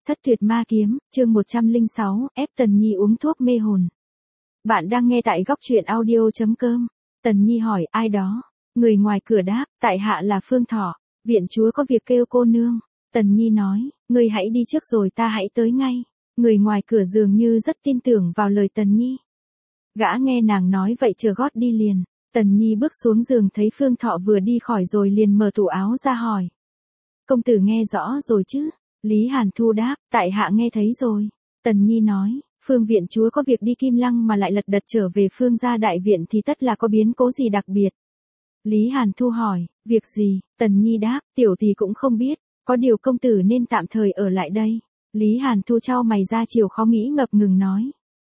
Thất tuyệt ma kiếm, chương 106, ép Tần Nhi uống thuốc mê hồn. Bạn đang nghe tại góc truyện audio.com. Tần Nhi hỏi, ai đó? Người ngoài cửa đáp, tại hạ là Phương Thọ, viện chúa có việc kêu cô nương. Tần Nhi nói, ngươi hãy đi trước rồi ta hãy tới ngay. Người ngoài cửa dường như rất tin tưởng vào lời Tần Nhi. Gã nghe nàng nói vậy chờ gót đi liền. Tần Nhi bước xuống giường thấy Phương Thọ vừa đi khỏi rồi liền mở tủ áo ra hỏi. Công tử nghe rõ rồi chứ? Lý Hàn Thu đáp, tại hạ nghe thấy rồi. Tần Nhi nói, Phương viện chúa có việc đi Kim Lăng mà lại lật đật trở về Phương gia đại viện thì tất là có biến cố gì đặc biệt. Lý Hàn Thu hỏi, việc gì? Tần Nhi đáp, tiểu tỷ cũng không biết, có điều công tử nên tạm thời ở lại đây. Lý Hàn Thu chau mày ra chiều khó nghĩ ngập ngừng nói.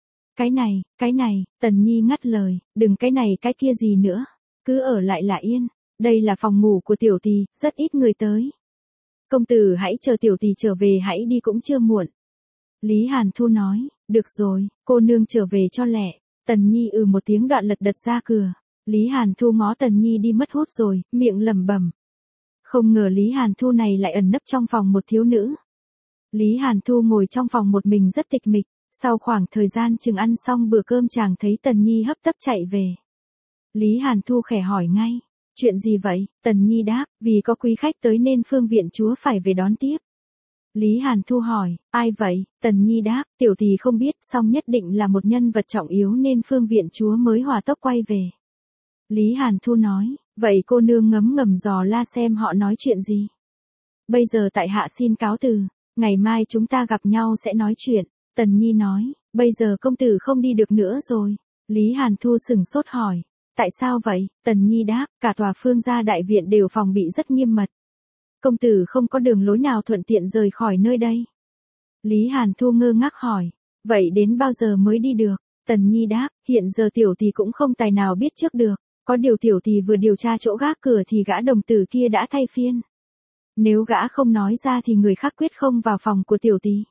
Cái này, Tần Nhi ngắt lời, đừng cái này cái kia gì nữa, cứ ở lại là yên, đây là phòng ngủ của tiểu tỷ, rất ít người tới. Công tử hãy chờ tiểu tỷ trở về hãy đi cũng chưa muộn. Lý Hàn Thu nói, được rồi, cô nương trở về cho lẹ. Tần Nhi một tiếng đoạn lật đật ra cửa. Lý Hàn Thu ngó Tần Nhi đi mất hút rồi, miệng lẩm bẩm. Không ngờ Lý Hàn Thu này lại ẩn nấp trong phòng một thiếu nữ. Lý Hàn Thu ngồi trong phòng một mình rất tịch mịch, sau khoảng thời gian chừng ăn xong bữa cơm chàng thấy Tần Nhi hấp tấp chạy về. Lý Hàn Thu khẽ hỏi ngay. Chuyện gì vậy? Tần Nhi đáp, vì có quý khách tới nên Phương viện chúa phải về đón tiếp. Lý Hàn Thu hỏi, ai vậy? Tần Nhi đáp, tiểu tỷ không biết, song nhất định là một nhân vật trọng yếu nên Phương viện chúa mới hỏa tốc quay về. Lý Hàn Thu nói, vậy cô nương ngấm ngầm dò la xem họ nói chuyện gì. Bây giờ tại hạ xin cáo từ, ngày mai chúng ta gặp nhau sẽ nói chuyện. Tần Nhi nói, bây giờ công tử không đi được nữa rồi. Lý Hàn Thu sửng sốt hỏi. Tại sao vậy? Tần Nhi đáp, cả tòa Phương gia đại viện đều phòng bị rất nghiêm mật. Công tử không có đường lối nào thuận tiện rời khỏi nơi đây. Lý Hàn Thu ngơ ngác hỏi, vậy đến bao giờ mới đi được? Tần Nhi đáp, hiện giờ tiểu tỷ cũng không tài nào biết trước được, có điều tiểu tỷ vừa điều tra chỗ gác cửa thì gã đồng tử kia đã thay phiên. Nếu gã không nói ra thì người khác quyết không vào phòng của tiểu tỷ.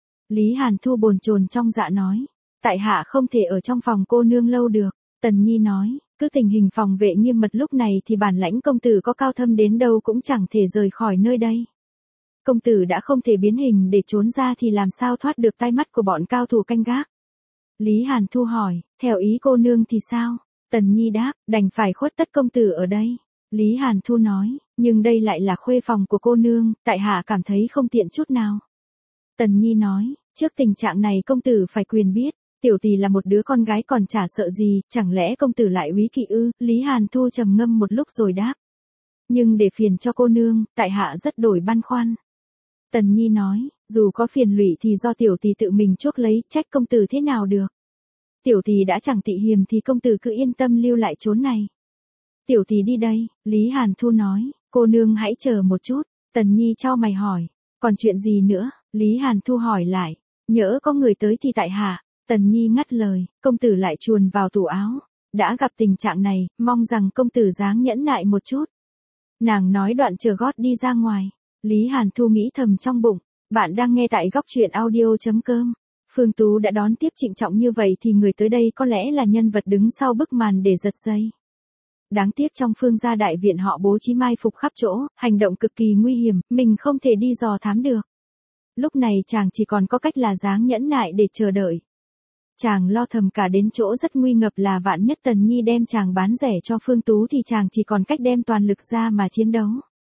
Lý Hàn Thu bồn chồn trong dạ nói, tại hạ không thể ở trong phòng cô nương lâu được. Tần Nhi nói, cứ tình hình phòng vệ nghiêm mật lúc này thì bản lãnh công tử có cao thâm đến đâu cũng chẳng thể rời khỏi nơi đây. Công tử đã không thể biến hình để trốn ra thì làm sao thoát được tai mắt của bọn cao thủ canh gác. Lý Hàn Thu hỏi, theo ý cô nương thì sao? Tần Nhi đáp, đành phải khuất tất công tử ở đây. Lý Hàn Thu nói, nhưng đây lại là khuê phòng của cô nương, tại hạ cảm thấy không tiện chút nào. Tần Nhi nói, trước tình trạng này công tử phải quyền biết. Tiểu tỷ là một đứa con gái còn chả sợ gì, chẳng lẽ công tử lại úy kỵ ư? Lý Hàn Thu trầm ngâm một lúc rồi đáp. Nhưng để phiền cho cô nương, tại hạ rất đổi băn khoăn. Tần Nhi nói, dù có phiền lụy thì do tiểu tỷ tự mình chuốc lấy, trách công tử thế nào được. Tiểu tỷ đã chẳng tị hiềm thì công tử cứ yên tâm lưu lại chốn này. Tiểu tỷ đi đây, Lý Hàn Thu nói, cô nương hãy chờ một chút. Tần Nhi chau mày hỏi, còn chuyện gì nữa? Lý Hàn Thu hỏi lại, nhỡ có người tới thì tại hạ. Tần Nhi ngắt lời, công tử lại chuồn vào tủ áo. Đã gặp tình trạng này, mong rằng công tử dáng nhẫn nại một chút. Nàng nói đoạn chờ gót đi ra ngoài. Lý Hàn Thu nghĩ thầm trong bụng, bạn đang nghe tại góc truyện audio.com. Phương Tú đã đón tiếp trịnh trọng như vậy thì người tới đây có lẽ là nhân vật đứng sau bức màn để giật dây. Đáng tiếc trong Phương gia đại viện họ bố trí mai phục khắp chỗ, hành động cực kỳ nguy hiểm, mình không thể đi dò thám được. Lúc này chàng chỉ còn có cách là dáng nhẫn nại để chờ đợi. Chàng lo thầm cả đến chỗ rất nguy ngập là vạn nhất Tần Nhi đem chàng bán rẻ cho Phương Tú thì chàng chỉ còn cách đem toàn lực ra mà chiến đấu.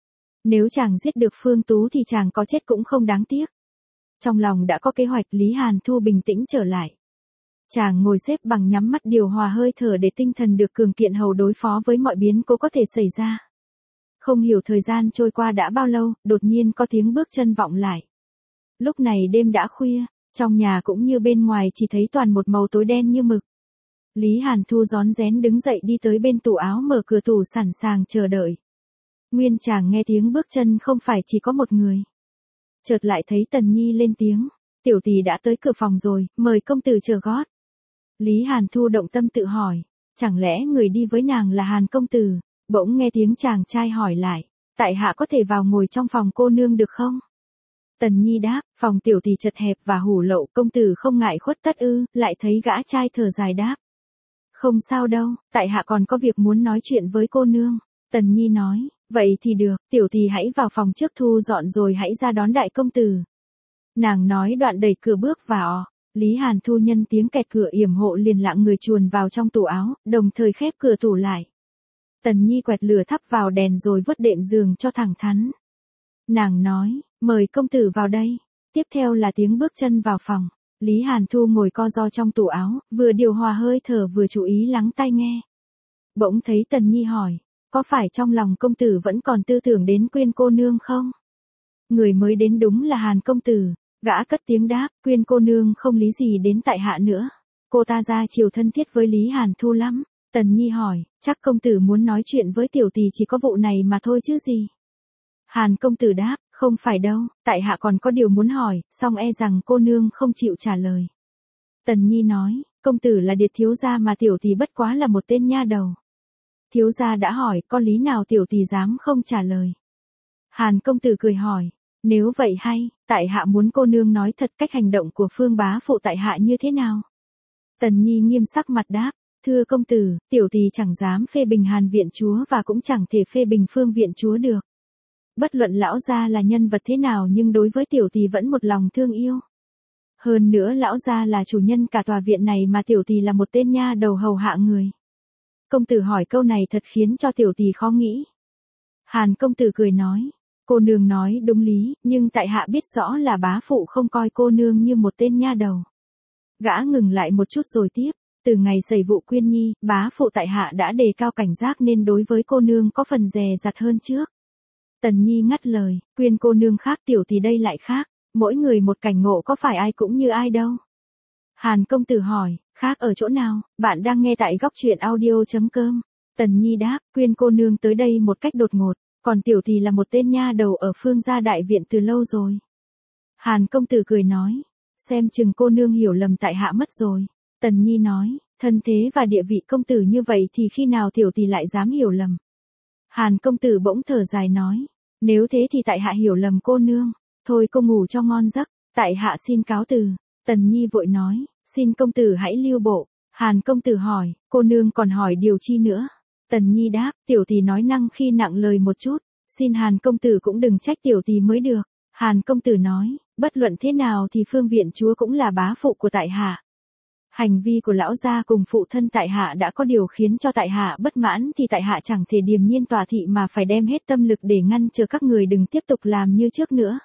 Nếu chàng giết được Phương Tú thì chàng có chết cũng không đáng tiếc. Trong lòng đã có kế hoạch, Lý Hàn Thu bình tĩnh trở lại. Chàng ngồi xếp bằng nhắm mắt điều hòa hơi thở để tinh thần được cường kiện hầu đối phó với mọi biến cố có thể xảy ra. Không hiểu thời gian trôi qua đã bao lâu, đột nhiên có tiếng bước chân vọng lại. Lúc này đêm đã khuya. Trong nhà cũng như bên ngoài chỉ thấy toàn một màu tối đen như mực. Lý Hàn Thu rón rén đứng dậy đi tới bên tủ áo mở cửa tủ sẵn sàng chờ đợi. Nguyên chàng nghe tiếng bước chân không phải chỉ có một người. Chợt lại thấy Tần Nhi lên tiếng, tiểu tỷ đã tới cửa phòng rồi, mời công tử chờ gót. Lý Hàn Thu động tâm tự hỏi, chẳng lẽ người đi với nàng là Hàn công tử? Bỗng nghe tiếng chàng trai hỏi lại, tại hạ có thể vào ngồi trong phòng cô nương được không? Tần Nhi đáp, phòng tiểu tỷ chật hẹp và hủ lậu, công tử không ngại khuất tất ư? Lại thấy gã trai thở dài đáp. Không sao đâu, tại hạ còn có việc muốn nói chuyện với cô nương. Tần Nhi nói, vậy thì được, tiểu tỷ hãy vào phòng trước thu dọn rồi hãy ra đón đại công tử. Nàng nói đoạn đẩy cửa bước vào. Lý Hàn Thu nhân tiếng kẹt cửa yểm hộ liền lặng người chuồn vào trong tủ áo, đồng thời khép cửa tủ lại. Tần Nhi quẹt lửa thắp vào đèn rồi vớt đệm giường cho thẳng thắn. Nàng nói, mời công tử vào đây. Tiếp theo là tiếng bước chân vào phòng. Lý Hàn Thu ngồi co ro trong tủ áo, vừa điều hòa hơi thở vừa chú ý lắng tai nghe. Bỗng thấy Tần Nhi hỏi, có phải trong lòng công tử vẫn còn tư tưởng đến Quyên cô nương không? Người mới đến đúng là Hàn công tử. Gã cất tiếng đáp, Quyên cô nương không lý gì đến tại hạ nữa. Cô ta ra chiều thân thiết với Lý Hàn Thu lắm. Tần Nhi hỏi, chắc công tử muốn nói chuyện với tiểu tỷ chỉ có vụ này mà thôi chứ gì? Hàn công tử đáp, không phải đâu, tại hạ còn có điều muốn hỏi, song e rằng cô nương không chịu trả lời. Tần Nhi nói, công tử là điệt thiếu gia mà tiểu tỷ bất quá là một tên nha đầu. Thiếu gia đã hỏi, có lý nào tiểu tỷ dám không trả lời? Hàn công tử cười hỏi, nếu vậy hay, tại hạ muốn cô nương nói thật cách hành động của Phương bá phụ tại hạ như thế nào? Tần Nhi nghiêm sắc mặt đáp, thưa công tử, tiểu tỷ chẳng dám phê bình Hàn viện chúa và cũng chẳng thể phê bình Phương viện chúa được. Bất luận lão gia là nhân vật thế nào nhưng đối với tiểu tỷ vẫn một lòng thương yêu. Hơn nữa lão gia là chủ nhân cả tòa viện này mà tiểu tỷ là một tên nha đầu hầu hạ người. Công tử hỏi câu này thật khiến cho tiểu tỷ khó nghĩ. Hàn công tử cười nói, cô nương nói đúng lý, nhưng tại hạ biết rõ là bá phụ không coi cô nương như một tên nha đầu. Gã ngừng lại một chút rồi tiếp, từ ngày xảy vụ Quyên Nhi, bá phụ tại hạ đã đề cao cảnh giác nên đối với cô nương có phần dè dặt hơn trước. Tần Nhi ngắt lời, Quyên cô nương khác tiểu tỷ đây lại khác, mỗi người một cảnh ngộ có phải ai cũng như ai đâu. Hàn công tử hỏi, khác ở chỗ nào, bạn đang nghe tại góc truyện audio.com. Tần Nhi đáp, Quyên cô nương tới đây một cách đột ngột, còn tiểu tỷ là một tên nha đầu ở Phương gia đại viện từ lâu rồi. Hàn công tử cười nói, xem chừng cô nương hiểu lầm tại hạ mất rồi. Tần Nhi nói, thân thế và địa vị công tử như vậy thì khi nào tiểu tỷ lại dám hiểu lầm. Hàn công tử bỗng thở dài nói, nếu thế thì tại hạ hiểu lầm cô nương, thôi cô ngủ cho ngon giấc, tại hạ xin cáo từ. Tần Nhi vội nói, xin công tử hãy lưu bộ. Hàn công tử hỏi, cô nương còn hỏi điều chi nữa? Tần Nhi đáp, tiểu tỷ nói năng khi nặng lời một chút, xin Hàn công tử cũng đừng trách tiểu tỷ mới được. Hàn công tử nói, bất luận thế nào thì Phương viện chúa cũng là bá phụ của tại hạ. Hành vi của lão gia cùng phụ thân tại hạ đã có điều khiến cho tại hạ bất mãn thì tại hạ chẳng thể điềm nhiên tòa thị mà phải đem hết tâm lực để ngăn chờ các người đừng tiếp tục làm như trước nữa.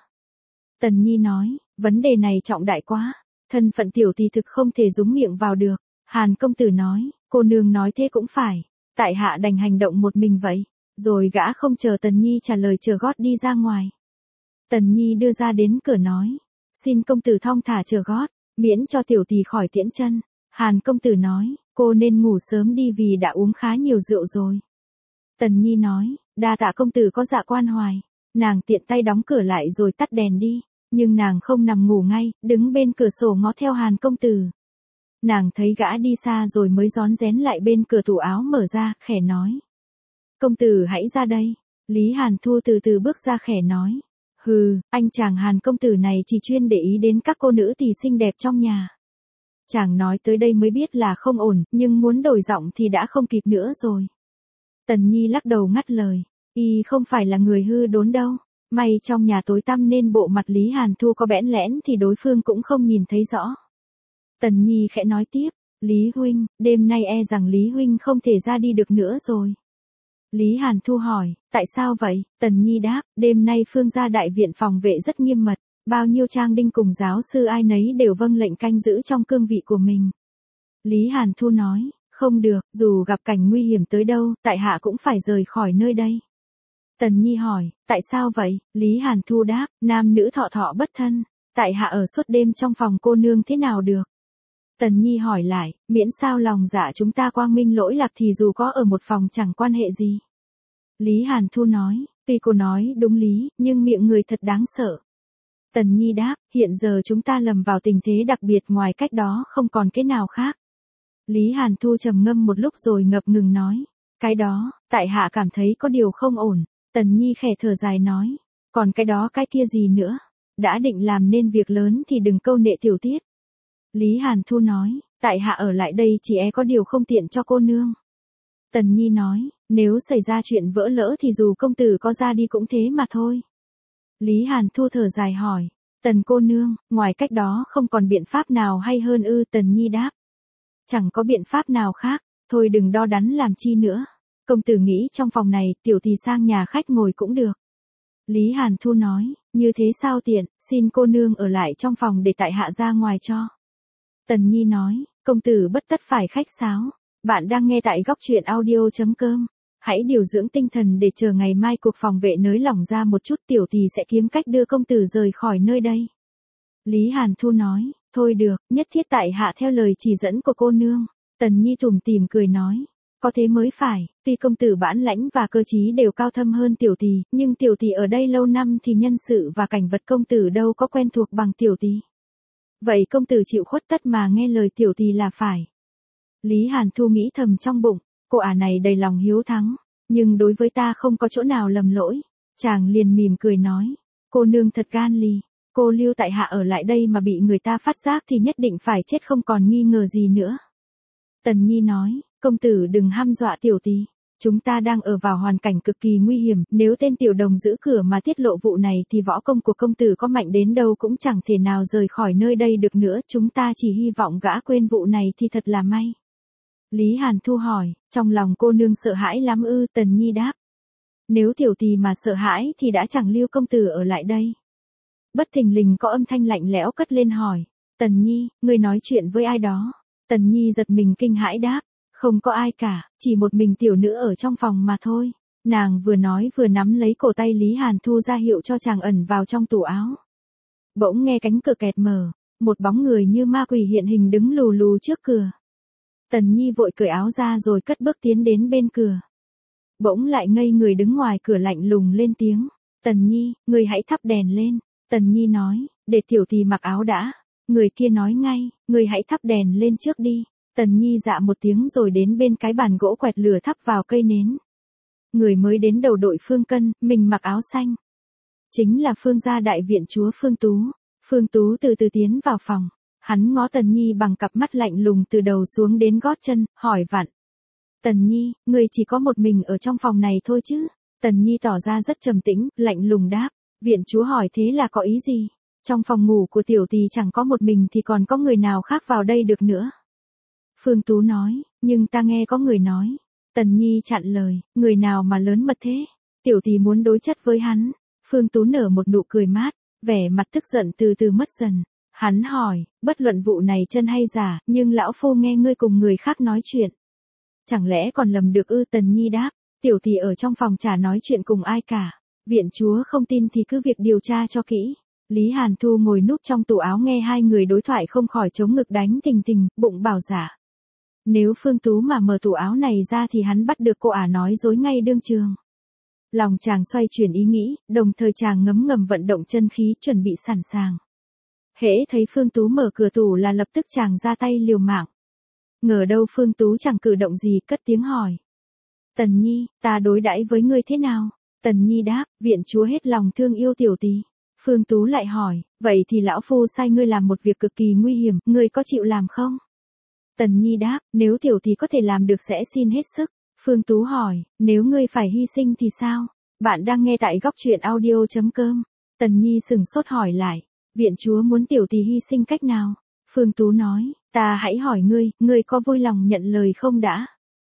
Tần Nhi nói, vấn đề này trọng đại quá, thân phận tiểu tỷ thực không thể dúng miệng vào được. Hàn công tử nói, cô nương nói thế cũng phải, tại hạ đành hành động một mình vậy, rồi gã không chờ Tần Nhi trả lời chờ gót đi ra ngoài. Tần Nhi đưa ra đến cửa nói, xin công tử thong thả chờ gót, miễn cho tiểu tỷ khỏi tiễn chân. Hàn công tử nói, cô nên ngủ sớm đi vì đã uống khá nhiều rượu rồi. Tần Nhi nói, đa tạ công tử có dạ quan hoài. Nàng tiện tay đóng cửa lại rồi tắt đèn đi, nhưng nàng không nằm ngủ ngay, đứng bên cửa sổ ngó theo Hàn công tử. Nàng thấy gã đi xa rồi mới rón rén lại bên cửa tủ áo mở ra, khẽ nói. Công tử hãy ra đây. Lý Hàn Thu từ từ bước ra khẽ nói. Hừ, anh chàng Hàn công tử này chỉ chuyên để ý đến các cô nữ tỷ xinh đẹp trong nhà. Chàng nói tới đây mới biết là không ổn, nhưng muốn đổi giọng thì đã không kịp nữa rồi. Tần Nhi lắc đầu ngắt lời. Y không phải là người hư đốn đâu. May trong nhà tối tăm nên bộ mặt Lý Hàn Thu có bẽn lẽn thì đối phương cũng không nhìn thấy rõ. Tần Nhi khẽ nói tiếp. Lý huynh, đêm nay e rằng Lý huynh không thể ra đi được nữa rồi. Lý Hàn Thu hỏi, tại sao vậy? Tần Nhi đáp, đêm nay Phương gia đại viện phòng vệ rất nghiêm mật, bao nhiêu trang đinh cùng giáo sư ai nấy đều vâng lệnh canh giữ trong cương vị của mình. Lý Hàn Thu nói, không được, dù gặp cảnh nguy hiểm tới đâu, tại hạ cũng phải rời khỏi nơi đây. Tần Nhi hỏi, tại sao vậy? Lý Hàn Thu đáp, nam nữ thọ thọ bất thân, tại hạ ở suốt đêm trong phòng cô nương thế nào được? Tần Nhi hỏi lại, miễn sao lòng dạ chúng ta quang minh lỗi lạc thì dù có ở một phòng chẳng quan hệ gì. Lý Hàn Thu nói, tuy cô nói đúng lý, nhưng miệng người thật đáng sợ. Tần Nhi đáp, hiện giờ chúng ta lầm vào tình thế đặc biệt ngoài cách đó không còn cái nào khác. Lý Hàn Thu trầm ngâm một lúc rồi ngập ngừng nói, cái đó, tại hạ cảm thấy có điều không ổn. Tần Nhi khẽ thở dài nói, còn cái đó cái kia gì nữa, đã định làm nên việc lớn thì đừng câu nệ tiểu tiết. Lý Hàn Thu nói, tại hạ ở lại đây chỉ e có điều không tiện cho cô nương. Tần Nhi nói, nếu xảy ra chuyện vỡ lỡ thì dù công tử có ra đi cũng thế mà thôi. Lý Hàn Thu thở dài hỏi, Tần cô nương, ngoài cách đó không còn biện pháp nào hay hơn ư? Tần Nhi đáp. Chẳng có biện pháp nào khác, thôi đừng đo đắn làm chi nữa. Công tử nghĩ trong phòng này, tiểu thì sang nhà khách ngồi cũng được. Lý Hàn Thu nói, như thế sao tiện, xin cô nương ở lại trong phòng để tại hạ ra ngoài cho. Tần Nhi nói, công tử bất tất phải khách sáo. Bạn đang nghe tại góc truyện audio.com. Hãy điều dưỡng tinh thần để chờ ngày mai cuộc phòng vệ nới lỏng ra một chút, tiểu thì sẽ kiếm cách đưa công tử rời khỏi nơi đây. Lý Hàn Thu nói, thôi được, nhất thiết tại hạ theo lời chỉ dẫn của cô nương. Tần Nhi tủm tỉm cười nói, có thế mới phải, tuy công tử bản lãnh và cơ trí đều cao thâm hơn tiểu tỷ, nhưng tiểu tỷ ở đây lâu năm thì nhân sự và cảnh vật công tử đâu có quen thuộc bằng tiểu tỷ. Vậy công tử chịu khuất tất mà nghe lời tiểu tỷ là phải. Lý Hàn Thu nghĩ thầm trong bụng, cô ả này đầy lòng hiếu thắng, nhưng đối với ta không có chỗ nào lầm lỗi. Chàng liền mỉm cười nói, cô nương thật gan lì, cô lưu tại hạ ở lại đây mà bị người ta phát giác thì nhất định phải chết không còn nghi ngờ gì nữa. Tần Nhi nói, công tử đừng hăm dọa tiểu tỷ, chúng ta đang ở vào hoàn cảnh cực kỳ nguy hiểm, nếu tên tiểu đồng giữ cửa mà tiết lộ vụ này thì võ công của công tử có mạnh đến đâu cũng chẳng thể nào rời khỏi nơi đây được nữa, chúng ta chỉ hy vọng gã quên vụ này thì thật là may. Lý Hàn Thu hỏi, trong lòng cô nương sợ hãi lắm ư? Tần Nhi đáp. Nếu tiểu tỷ mà sợ hãi thì đã chẳng lưu công tử ở lại đây. Bất thình lình có âm thanh lạnh lẽo cất lên hỏi, Tần Nhi, ngươi nói chuyện với ai đó? Tần Nhi giật mình kinh hãi đáp, không có ai cả, chỉ một mình tiểu nữ ở trong phòng mà thôi. Nàng vừa nói vừa nắm lấy cổ tay Lý Hàn Thu ra hiệu cho chàng ẩn vào trong tủ áo. Bỗng nghe cánh cửa kẹt mở, một bóng người như ma quỷ hiện hình đứng lù lù trước cửa. Tần Nhi vội cởi áo ra rồi cất bước tiến đến bên cửa. Bỗng lại ngây người đứng ngoài cửa lạnh lùng lên tiếng, Tần Nhi, người hãy thắp đèn lên. Tần Nhi nói, để tiểu tỷ mặc áo đã. Người kia nói ngay, người hãy thắp đèn lên trước đi. Tần Nhi dạ một tiếng rồi đến bên cái bàn gỗ quẹt lửa thắp vào cây nến. Người mới đến đầu đội Phương Cân, mình mặc áo xanh. Chính là Phương gia đại viện chúa Phương Tú. Phương Tú từ từ tiến vào phòng. Hắn ngó Tần Nhi bằng cặp mắt lạnh lùng từ đầu xuống đến gót chân, hỏi vặn. Tần Nhi, người chỉ có một mình ở trong phòng này thôi chứ? Tần Nhi tỏ ra rất trầm tĩnh, lạnh lùng đáp. Viện chúa hỏi thế là có ý gì? Trong phòng ngủ của tiểu tỷ chẳng có một mình thì còn có người nào khác vào đây được nữa. Phương Tú nói, nhưng ta nghe có người nói. Tần Nhi chặn lời, người nào mà lớn mật thế? Tiểu tỷ muốn đối chất với hắn. Phương Tú nở một nụ cười mát, vẻ mặt tức giận từ từ mất dần. Hắn hỏi, bất luận vụ này chân hay giả, nhưng lão phu nghe ngươi cùng người khác nói chuyện. Chẳng lẽ còn lầm được ư? Tần Nhi đáp, tiểu tỷ ở trong phòng chả nói chuyện cùng ai cả. Viện chúa không tin thì cứ việc điều tra cho kỹ. Lý Hàn Thu ngồi núp trong tủ áo nghe hai người đối thoại không khỏi chống ngực đánh thình thình, bụng bảo dạ. Nếu Phương Tú mà mở tủ áo này ra thì hắn bắt được cô ả nói dối ngay đương trường. Lòng chàng xoay chuyển ý nghĩ, đồng thời chàng ngấm ngầm vận động chân khí chuẩn bị sẵn sàng. Hễ thấy Phương Tú mở cửa tủ là lập tức chàng ra tay liều mạng. Ngờ đâu Phương Tú chẳng cử động gì, cất tiếng hỏi. Tần Nhi, ta đối đãi với ngươi thế nào? Tần Nhi đáp, viện chúa hết lòng thương yêu tiểu tỷ. Phương Tú lại hỏi, vậy thì lão phu sai ngươi làm một việc cực kỳ nguy hiểm, ngươi có chịu làm không? Tần Nhi đáp, nếu tiểu tỷ có thể làm được sẽ xin hết sức. Phương Tú hỏi, nếu ngươi phải hy sinh thì sao? Bạn đang nghe tại góc truyện audio.com. Tần Nhi sừng sốt hỏi lại, viện chúa muốn tiểu tỷ hy sinh cách nào? Phương Tú nói, ta hãy hỏi ngươi có vui lòng nhận lời không đã?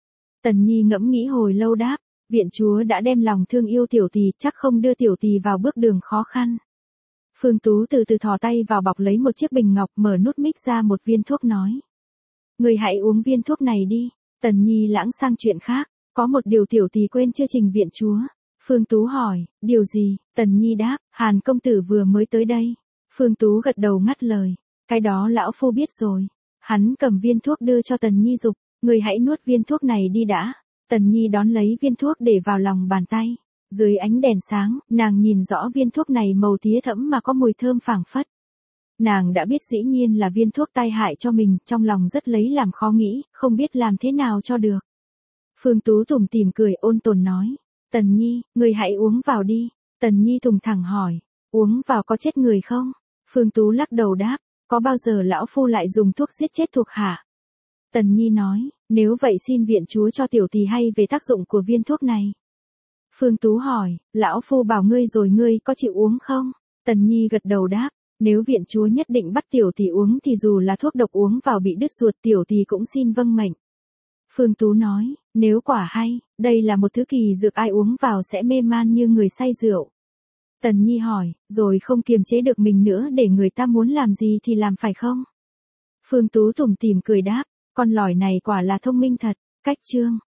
Tần Nhi ngẫm nghĩ hồi lâu đáp, viện chúa đã đem lòng thương yêu tiểu tỷ, chắc không đưa tiểu tỷ vào bước đường khó khăn. Phương Tú từ từ thò tay vào bọc lấy một chiếc bình ngọc, mở nút mix ra một viên thuốc nói. Người hãy uống viên thuốc này đi. Tần Nhi lãng sang chuyện khác, có một điều tiểu tỷ quên chưa trình viện chúa. Phương Tú hỏi, điều gì? Tần Nhi đáp, Hàn công tử vừa mới tới đây. Phương Tú gật đầu ngắt lời, cái đó lão phu biết rồi. Hắn cầm viên thuốc đưa cho Tần Nhi dục, người hãy nuốt viên thuốc này đi đã. Tần Nhi đón lấy viên thuốc để vào lòng bàn tay. Dưới ánh đèn sáng, nàng nhìn rõ viên thuốc này màu tía thẫm mà có mùi thơm phảng phất. Nàng đã biết dĩ nhiên là viên thuốc tai hại cho mình, trong lòng rất lấy làm khó nghĩ, không biết làm thế nào cho được. Phương Tú tủm tỉm cười ôn tồn nói, Tần Nhi, người hãy uống vào đi. Tần Nhi thùng thẳng hỏi, uống vào có chết người không? Phương Tú lắc đầu đáp, có bao giờ lão phu lại dùng thuốc giết chết thuộc hạ? Tần Nhi nói, nếu vậy xin viện chúa cho tiểu tỷ hay về tác dụng của viên thuốc này. Phương Tú hỏi, lão phu bảo ngươi rồi ngươi có chịu uống không? Tần Nhi gật đầu đáp, Nếu viện chúa nhất định bắt tiểu tỷ uống thì dù là thuốc độc uống vào bị đứt ruột tiểu tỷ cũng xin vâng mệnh. Phương Tú nói, nếu quả hay, đây là một thứ kỳ dược ai uống vào sẽ mê man như người say rượu. Tần Nhi hỏi, rồi không kiềm chế được mình nữa để người ta muốn làm gì thì làm phải không? Phương Tú tủm tỉm cười đáp, con lỏi này quả là thông minh thật, cách chương.